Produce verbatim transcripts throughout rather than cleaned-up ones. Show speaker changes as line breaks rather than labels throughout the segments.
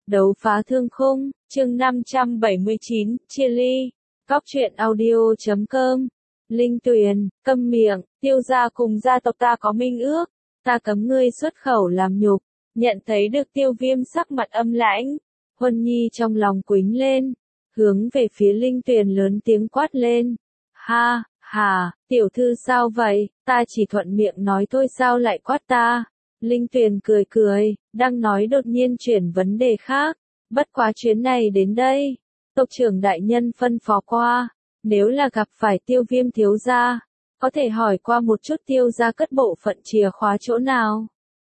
Đấu phá thương khung, chương năm trăm bảy mươi chín, chia ly. Góc truyện audio chấm com. Linh Tuyền, câm miệng, Tiêu gia cùng gia tộc ta có minh ước, ta cấm ngươi xuất khẩu làm nhục. Nhận thấy được Tiêu Viêm sắc mặt âm lãnh, Huân Nhi trong lòng quính lên, hướng về phía Linh Tuyền lớn tiếng quát lên. Ha, hà, tiểu thư sao vậy, ta chỉ thuận miệng nói thôi sao lại quát ta. Linh Tuyền cười cười, đang nói đột nhiên chuyển vấn đề khác. Bất quá chuyến này đến đây, tộc trưởng đại nhân phân phó qua, nếu là gặp phải Tiêu Viêm thiếu gia, có thể hỏi qua một chút Tiêu gia cất bộ phận chìa khóa chỗ nào.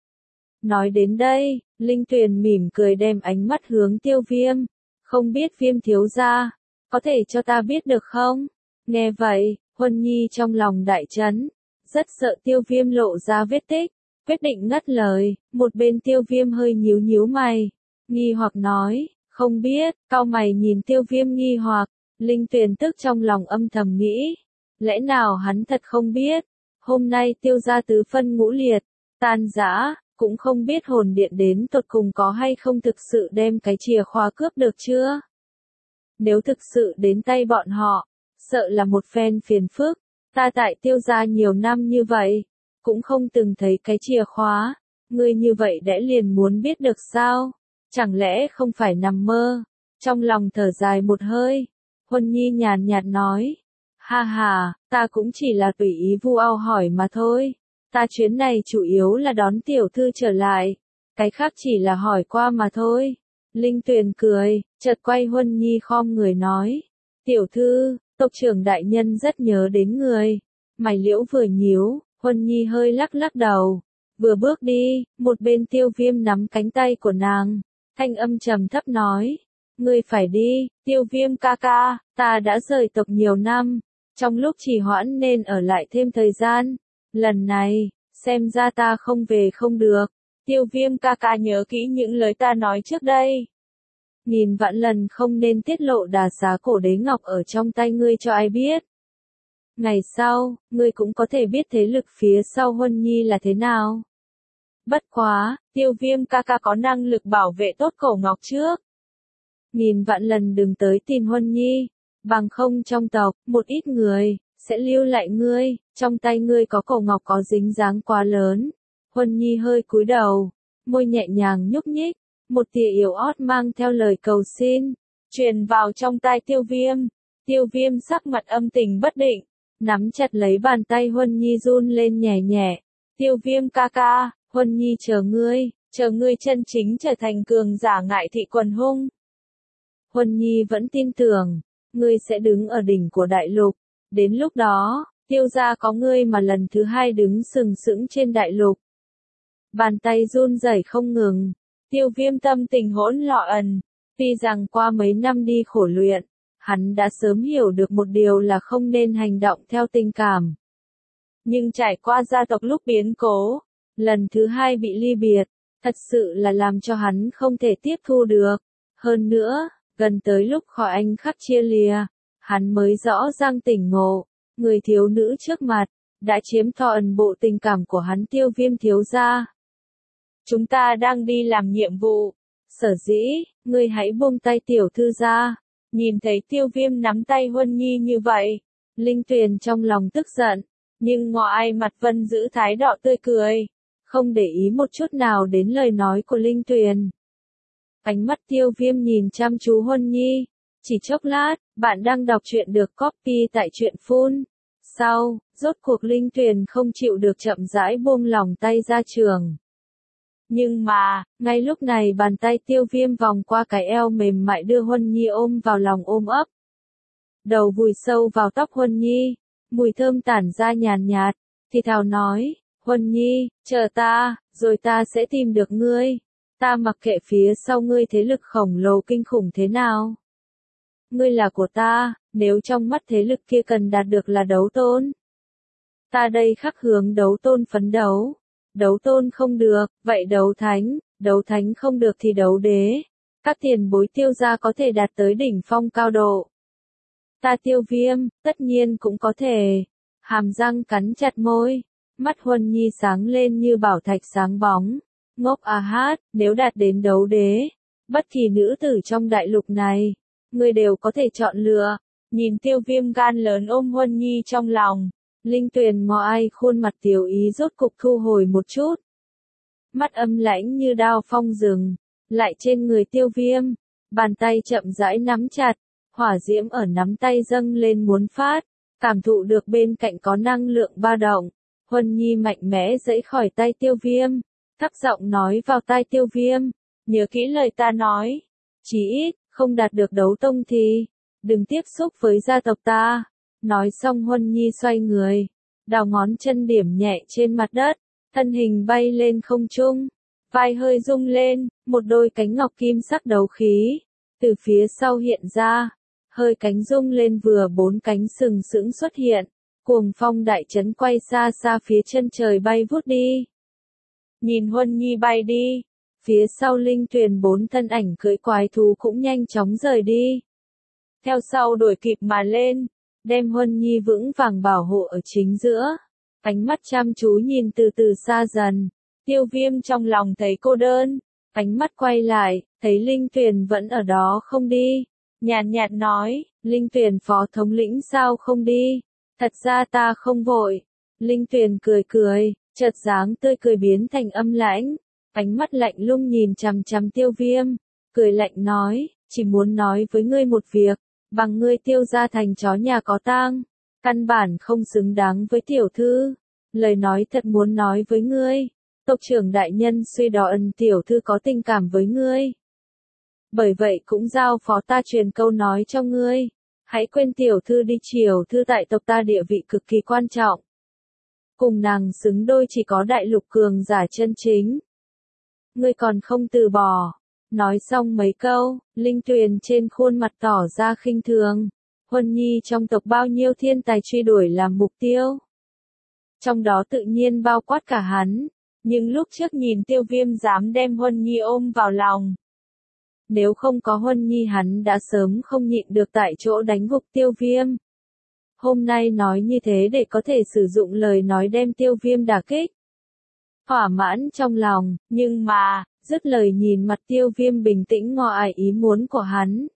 Nói đến đây, Linh Tuyền mỉm cười đem ánh mắt hướng Tiêu Viêm, không biết Viêm thiếu gia, có thể cho ta biết được không? Nghe vậy, Huân Nhi trong lòng đại chấn, rất sợ Tiêu Viêm lộ ra vết tích, quyết định ngắt lời. Một bên Tiêu Viêm hơi nhíu nhíu mày, nghi hoặc nói, không biết. Cau mày nhìn Tiêu Viêm nghi hoặc, Linh Tuyền tức trong lòng âm thầm nghĩ, lẽ nào hắn thật không biết? Hôm nay Tiêu gia tứ phân ngũ liệt, tan rã, cũng không biết hồn điện đến tột cùng có hay không thực sự đem cái chìa khóa cướp được chưa? Nếu thực sự đến tay bọn họ, sợ là một phen phiền phức. Ta tại Tiêu gia nhiều năm như vậy, cũng không từng thấy cái chìa khóa, ngươi như vậy đã liền muốn biết được sao? Chẳng lẽ không phải nằm mơ? Trong lòng thở dài một hơi, Huân Nhi nhàn nhạt nói, ha ha, ta cũng chỉ là tùy ý vu ao hỏi mà thôi. Ta chuyến này chủ yếu là đón tiểu thư trở lại, cái khác chỉ là hỏi qua mà thôi. Linh Tuyền cười, chợt quay Huân Nhi khom người nói, tiểu thư, tộc trưởng đại nhân rất nhớ đến người. Mày liễu vừa nhíu, Huân Nhi hơi lắc lắc đầu, vừa bước đi, một bên Tiêu Viêm nắm cánh tay của nàng, thanh âm trầm thấp nói, ngươi phải đi, Tiêu Viêm ca ca, ta đã rời tộc nhiều năm, trong lúc trì hoãn nên ở lại thêm thời gian, lần này, xem ra ta không về không được. Tiêu Viêm ca ca nhớ kỹ những lời ta nói trước đây. Nghìn vạn lần không nên tiết lộ đà xá cổ đế ngọc ở trong tay ngươi cho ai biết. Ngày sau, ngươi cũng có thể biết thế lực phía sau Huân Nhi là thế nào. Bất quá, Tiêu Viêm ca ca có năng lực bảo vệ tốt cổ ngọc trước. Nghìn vạn lần đừng tới tin Huân Nhi, bằng không trong tộc, một ít người, sẽ lưu lại ngươi, trong tay ngươi có cổ ngọc có dính dáng quá lớn. Huân Nhi hơi cúi đầu, môi nhẹ nhàng nhúc nhích, một tia yếu ớt mang theo lời cầu xin, truyền vào trong tai Tiêu Viêm. Tiêu Viêm sắc mặt âm tình bất định, nắm chặt lấy bàn tay Huân Nhi run lên nhẹ nhẹ. Tiêu Viêm ca ca, Huân Nhi chờ ngươi, chờ ngươi chân chính trở thành cường giả ngại thị quần hung. Huân Nhi vẫn tin tưởng, ngươi sẽ đứng ở đỉnh của đại lục, đến lúc đó, Tiêu gia có ngươi mà lần thứ hai đứng sừng sững trên đại lục. Bàn tay run rẩy không ngừng, Tiêu Viêm tâm tình hỗn loạn, tuy rằng qua mấy năm đi khổ luyện, hắn đã sớm hiểu được một điều là không nên hành động theo tình cảm. Nhưng trải qua gia tộc lúc biến cố, lần thứ hai bị ly biệt, thật sự là làm cho hắn không thể tiếp thu được. Hơn nữa, gần tới lúc khỏi anh khắc chia lìa, hắn mới rõ ràng tỉnh ngộ, người thiếu nữ trước mặt, đã chiếm trọn bộ tình cảm của hắn. Tiêu Viêm thiếu gia. Chúng ta đang đi làm nhiệm vụ, sở dĩ, ngươi hãy buông tay tiểu thư ra. Nhìn thấy Tiêu Viêm nắm tay Huân Nhi như vậy, Linh Tuyền trong lòng tức giận, nhưng ngoại mặt vẫn giữ thái độ tươi cười, không để ý một chút nào đến lời nói của Linh Tuyền. Ánh mắt Tiêu Viêm nhìn chăm chú Huân Nhi, chỉ chốc lát, bạn đang đọc truyện được copy tại truyện phun. Sau, rốt cuộc Linh Tuyền không chịu được chậm rãi buông lòng tay ra trường. Nhưng mà, ngay lúc này bàn tay Tiêu Viêm vòng qua cái eo mềm mại đưa Huân Nhi ôm vào lòng ôm ấp. Đầu vùi sâu vào tóc Huân Nhi, mùi thơm tản ra nhàn nhạt, thì thào nói, Huân Nhi, chờ ta, rồi ta sẽ tìm được ngươi. Ta mặc kệ phía sau ngươi thế lực khổng lồ kinh khủng thế nào. Ngươi là của ta, nếu trong mắt thế lực kia cần đạt được là đấu tôn. Ta đây khắc hướng đấu tôn phấn đấu. Đấu tôn không được, vậy đấu thánh, đấu thánh không được thì đấu đế. Các tiền bối Tiêu gia có thể đạt tới đỉnh phong cao độ. Ta Tiêu Viêm, tất nhiên cũng có thể. Hàm răng cắn chặt môi, mắt Huân Nhi sáng lên như bảo thạch sáng bóng. Ngốc à hát, nếu đạt đến đấu đế, Bất kỳ nữ tử trong đại lục này, ngươi đều có thể chọn lựa. Nhìn Tiêu Viêm gan lớn ôm Huân Nhi trong lòng, Linh Tuyền ngó ai khuôn mặt tiểu ý rốt cục thu hồi một chút. Mắt âm lãnh như đao phong rừng, lại trên người Tiêu Viêm, bàn tay chậm rãi nắm chặt, hỏa diễm ở nắm tay dâng lên muốn phát, cảm thụ được bên cạnh có năng lượng ba động. Huân Nhi mạnh mẽ giãy khỏi tay Tiêu Viêm, thấp giọng nói vào tai Tiêu Viêm, nhớ kỹ lời ta nói, chí ít, không đạt được đấu tông thì, đừng tiếp xúc với gia tộc ta. Nói xong Huân Nhi xoay người, đào ngón chân điểm nhẹ trên mặt đất, thân hình bay lên không trung, vai hơi rung lên, một đôi cánh ngọc kim sắc đấu khí, từ phía sau hiện ra, hơi cánh rung lên vừa bốn cánh sừng sững xuất hiện, cuồng phong đại chấn quay xa xa phía chân trời bay vút đi. Nhìn Huân Nhi bay đi, phía sau Linh Tuyền bốn thân ảnh cưỡi quái thú cũng nhanh chóng rời đi. Theo sau đuổi kịp mà lên, đem Huân Nhi vững vàng bảo hộ ở chính giữa. Ánh mắt chăm chú nhìn từ từ xa dần, Tiêu Viêm trong lòng thấy cô đơn, ánh mắt quay lại, thấy Linh Tuyền vẫn ở đó không đi. Nhàn nhạt nói, Linh Tuyền phó thống lĩnh sao không đi? Thật ra ta không vội. Linh Tuyền cười cười, chợt dáng tươi cười biến thành âm lãnh, ánh mắt lạnh lùng nhìn chằm chằm Tiêu Viêm, cười lạnh nói, chỉ muốn nói với ngươi một việc, bằng ngươi Tiêu gia thành chó nhà có tang, căn bản không xứng đáng với tiểu thư. Lời nói thật muốn nói với ngươi, tộc trưởng đại nhân suy đoán tiểu thư có tình cảm với ngươi. Bởi vậy cũng giao phó ta truyền câu nói cho ngươi, hãy quên tiểu thư đi, triều thư tại tộc ta địa vị cực kỳ quan trọng. Cùng nàng xứng đôi chỉ có đại lục cường giả chân chính. Ngươi còn không từ bỏ. Nói xong mấy câu, Linh Tuyền trên khuôn mặt tỏ ra khinh thường. Huân Nhi trong tộc bao nhiêu thiên tài truy đuổi làm mục tiêu. Trong đó tự nhiên bao quát cả hắn. Nhưng lúc trước nhìn Tiêu Viêm dám đem Huân Nhi ôm vào lòng. Nếu không có Huân Nhi hắn đã sớm không nhịn được tại chỗ đánh gục Tiêu Viêm. Hôm nay nói như thế để có thể sử dụng lời nói đem Tiêu Viêm đả kích. Thỏa mãn trong lòng, nhưng mà, dứt lời nhìn mặt Tiêu Viêm bình tĩnh ngỏ ải ý muốn của hắn.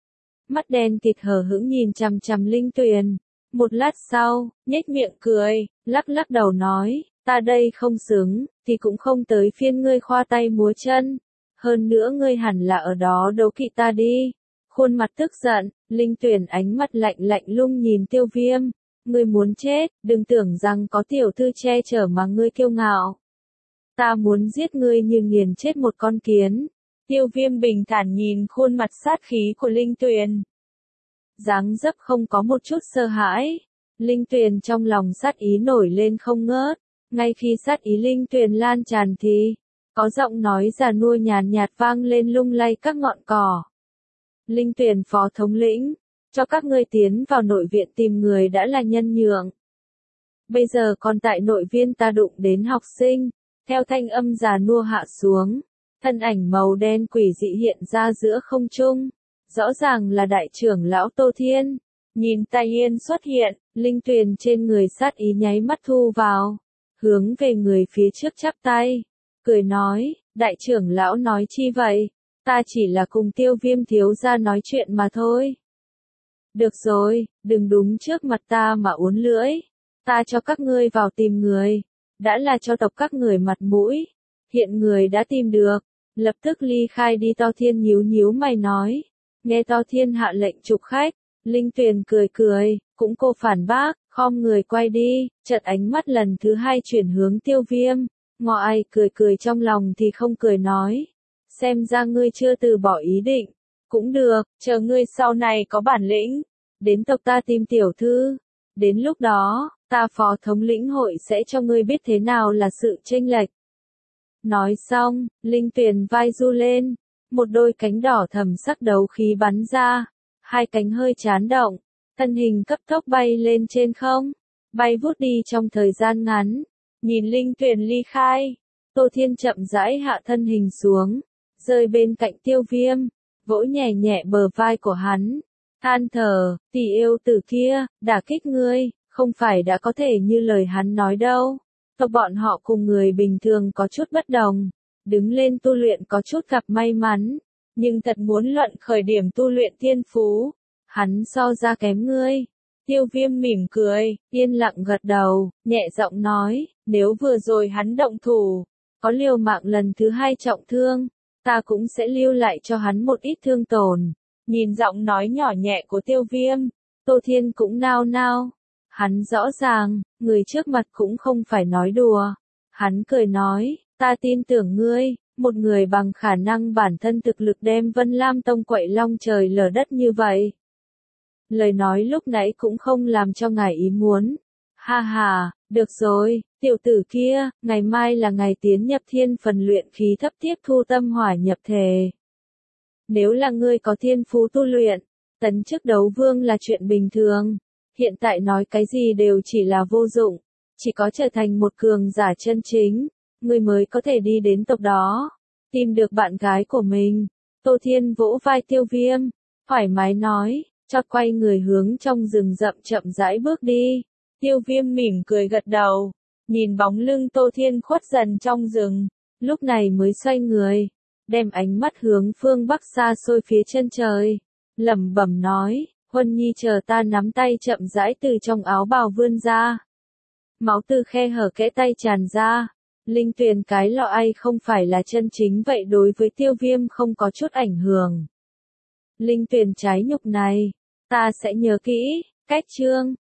Mắt đen kịt hờ hững nhìn chằm chằm Linh Tuyền. Một lát sau, nhếch miệng cười, lắc lắc đầu nói, ta đây không xứng, thì cũng không tới phiên ngươi khoa tay múa chân. Hơn nữa ngươi hẳn là ở đó đấu kỵ ta đi. Khuôn mặt tức giận, Linh Tuyền ánh mắt lạnh lạnh lùng nhìn Tiêu Viêm. Ngươi muốn chết, đừng tưởng rằng có tiểu thư che chở mà ngươi kiêu ngạo. Ta muốn giết ngươi như nghiền chết một con kiến. Tiêu Viêm bình thản nhìn khuôn mặt sát khí của Linh Tuyền. Dáng dấp không có một chút sợ hãi. Linh Tuyền trong lòng sát ý nổi lên không ngớt. Ngay khi sát ý Linh Tuyền lan tràn thì, có giọng nói già nua nhàn nhạt vang lên lung lay các ngọn cỏ. Linh Tuyền phó thống lĩnh, cho các ngươi tiến vào nội viện tìm người đã là nhân nhượng. Bây giờ còn tại nội viên ta đụng đến học sinh, theo thanh âm già nua hạ xuống, thân ảnh màu đen quỷ dị hiện ra giữa không trung, rõ ràng là đại trưởng lão Tô Thiên. Nhìn Tài Yên xuất hiện, Linh Tuyền trên người sát ý nháy mắt thu vào, hướng về người phía trước chắp tay, cười nói, đại trưởng lão nói chi vậy, ta chỉ là cùng Tiêu Viêm thiếu gia nói chuyện mà thôi. Được rồi, đừng đúng trước mặt ta mà uốn lưỡi, ta cho các ngươi vào tìm người, đã là cho tộc các người mặt mũi, hiện người đã tìm được, lập tức ly khai đi. To Thiên nhíu nhíu mày nói, nghe To Thiên hạ lệnh trục khách, Linh Tuyền cười cười, cũng cô phản bác, khom người quay đi, chợt ánh mắt lần thứ hai chuyển hướng Tiêu Viêm, ngọ ai cười cười trong lòng thì không cười nói, xem ra ngươi chưa từ bỏ ý định, cũng được, chờ ngươi sau này có bản lĩnh, đến tộc ta tìm tiểu thư, đến lúc đó, ta phó thống lĩnh hội sẽ cho ngươi biết thế nào là sự chênh lệch. Nói xong, Linh Tuyền vai du lên, một đôi cánh đỏ thầm sắc đấu khí bắn ra, hai cánh hơi chán động, thân hình cấp tốc bay lên trên không, bay vút đi trong thời gian ngắn. Nhìn Linh Tuyền ly khai, Tô Thiên chậm rãi hạ thân hình xuống, rơi bên cạnh Tiêu Viêm, vỗ nhẹ nhẹ bờ vai của hắn, than thở, tỷ yêu tử kia, đả kích ngươi, không phải đã có thể như lời hắn nói đâu. Tộc bọn họ cùng người bình thường có chút bất đồng, đứng lên tu luyện có chút gặp may mắn, nhưng thật muốn luận khởi điểm tu luyện thiên phú, hắn so ra kém ngươi. Tiêu Viêm mỉm cười, yên lặng gật đầu, nhẹ giọng nói, nếu vừa rồi hắn động thủ, có liều mạng lần thứ hai trọng thương, ta cũng sẽ lưu lại cho hắn một ít thương tổn. Nhìn giọng nói nhỏ nhẹ của Tiêu Viêm, Tô Thiên cũng nao nao. Hắn rõ ràng, người trước mặt cũng không phải nói đùa. Hắn cười nói, ta tin tưởng ngươi, một người bằng khả năng bản thân thực lực đem Vân Lam Tông quậy long trời lở đất như vậy. Lời nói lúc nãy cũng không làm cho ngài ý muốn. Ha ha, được rồi, tiểu tử kia, ngày mai là ngày tiến nhập thiên phần luyện khí thấp tiếp thu tâm hỏa nhập thể. Nếu là ngươi có thiên phú tu luyện, tấn chức đấu vương là chuyện bình thường. Hiện tại nói cái gì đều chỉ là vô dụng, chỉ có trở thành một cường giả chân chính, ngươi mới có thể đi đến tộc đó, tìm được bạn gái của mình. Tô Thiên vỗ vai Tiêu Viêm, thoải mái nói, chợt quay người hướng trong rừng rậm chậm rãi bước đi. Tiêu Viêm mỉm cười gật đầu, nhìn bóng lưng Tô Thiên khuất dần trong rừng, lúc này mới xoay người, đem ánh mắt hướng phương bắc xa xôi phía chân trời, lẩm bẩm nói, Huân Nhi chờ ta. Nắm tay chậm rãi từ trong áo bào vươn ra. Máu từ khe hở kẽ tay tràn ra. Linh tuyền cái lọ ai không phải là chân chính vậy đối với Tiêu Viêm không có chút ảnh hưởng. Linh tuyền trái nhục này, ta sẽ nhớ kỹ. Cách chương